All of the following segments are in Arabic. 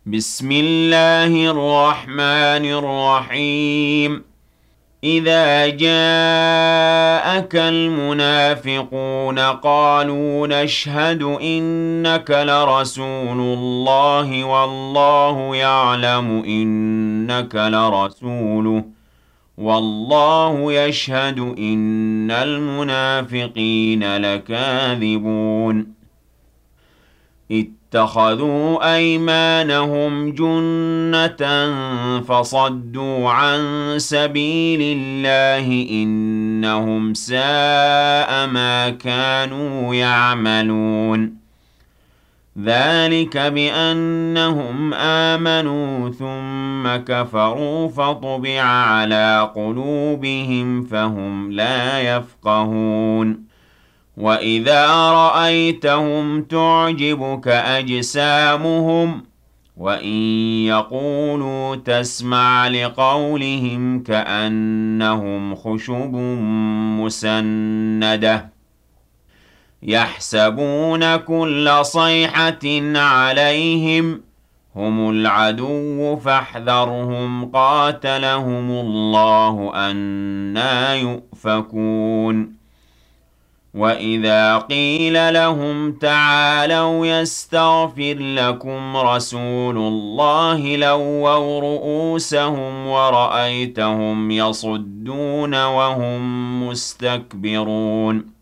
بسم الله الرحمن الرحيم. إذا جاءك المنافقون قالوا نشهد إنك لرسول الله والله يعلم إنك لرسوله والله يشهد إن المنافقين لكاذبون. اتخذوا أيمانهم جنة فصدوا عن سبيل الله إنهم ساء ما كانوا يعملون. ذلك بأنهم آمنوا ثم كفروا فطبع على قلوبهم فهم لا يفقهون. وَإِذَا رَأَيْتَهُمْ تُعْجِبُكَ أَجْسَامُهُمْ وَإِن يَقُولُوا تَسْمَعْ لِقَوْلِهِمْ كَأَنَّهُمْ خُشُبٌ مُّسَنَّدَةٌ يَحْسَبُونَ كُلَّ صَيْحَةٍ عَلَيْهِمْ هُمُ الْعَدُوُّ فَاحْذَرْهُمْ قَاتَلَهُمُ اللَّهُ أَنَّىٰ يُؤْفَكُونَ. وَإِذَا قِيلَ لَهُمْ تَعَالَوْا يَسْتَغْفِرْ لَكُمْ رَسُولُ اللَّهِ لَوَّوْا رُءُوسَهُمْ وَرَأَيْتَهُمْ يَصُدُّونَ وَهُمْ مُسْتَكْبِرُونَ.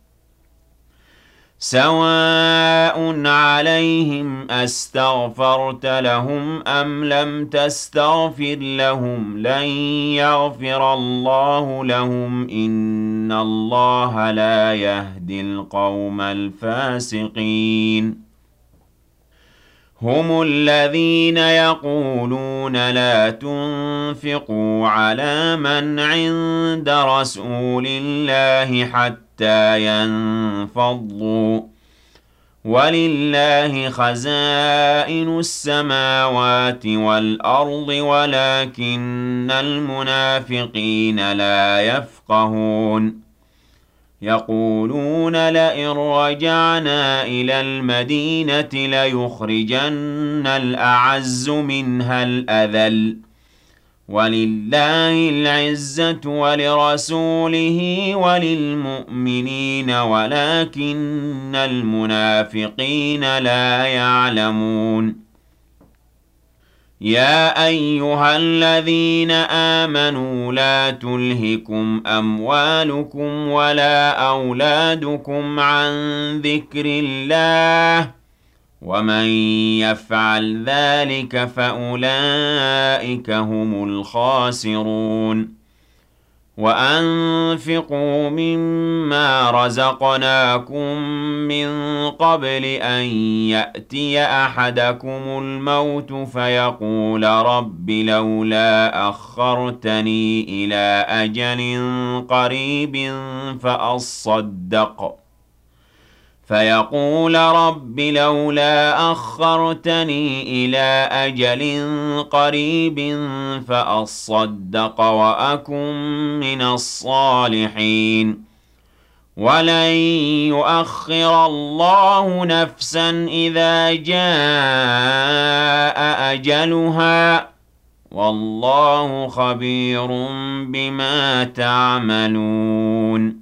سَوَاءٌ عَلَيْهِمْ أَسْتَغْفَرْتَ لَهُمْ أَمْ لَمْ تَسْتَغْفِرْ لَهُمْ لَن يَغْفِرَ اللَّهُ لَهُمْ ۚ إِنَّ اللَّهَ لَا يَهْدِي الْقَوْمَ الْفَاسِقِينَ. هُمُ الَّذِينَ يَقُولُونَ لَا تُنفِقُوا عَلَىٰ مَنْ عِندَ رَسُولِ اللَّهِ حَتَّىٰ يَنفَضُّوا ۗ وَلِلَّهِ خَزَائِنُ السَّمَاوَاتِ وَالْأَرْضِ وَلَٰكِنَّ الْمُنَافِقِينَ لَا يَفْقَهُونَ. يَقُولُونَ لَئِن رَّجَعْنَا إِلَى الْمَدِينَةِ لَيُخْرِجَنَّ الْأَعَزُّ مِنْهَا الْأَذَلَّ ۚ وَلِلَّهِ الْعِزَّةُ وَلِرَسُولِهِ وَلِلْمُؤْمِنِينَ وَلَٰكِنَّ الْمُنَافِقِينَ لَا يَعْلَمُونَ. يَا أَيُّهَا الَّذِينَ آمَنُوا لَا تُلْهِكُمْ أَمْوَالُكُمْ وَلَا أَوْلَادُكُمْ عَن ذِكْرِ اللَّهِ ۚ وَمَن يَفْعَلْ ذَٰلِكَ فَأُولَٰئِكَ هُمُ الْخَاسِرُونَ. وَأَنفِقُوا مِمَّا رَزَقْنَاكُم مِّن قَبْلِ أَن يَأْتِيَ أَحَدَكُمُ الْمَوْتُ فَيَقُولَ رَبِّ لَوْلَا أَخَّرْتَنِي إِلَىٰ أَجَلٍ قَرِيبٍ فَأَصَّدَّقَ وَأَكُن مِّنَ الصَّالِحِينَ. وَلَن يُؤَخِّرَ اللَّهُ نَفْسًا إِذَا جَاءَ أَجَلُهَا ۚ وَاللَّهُ خَبِيرٌ بِمَا تَعْمَلُونَ.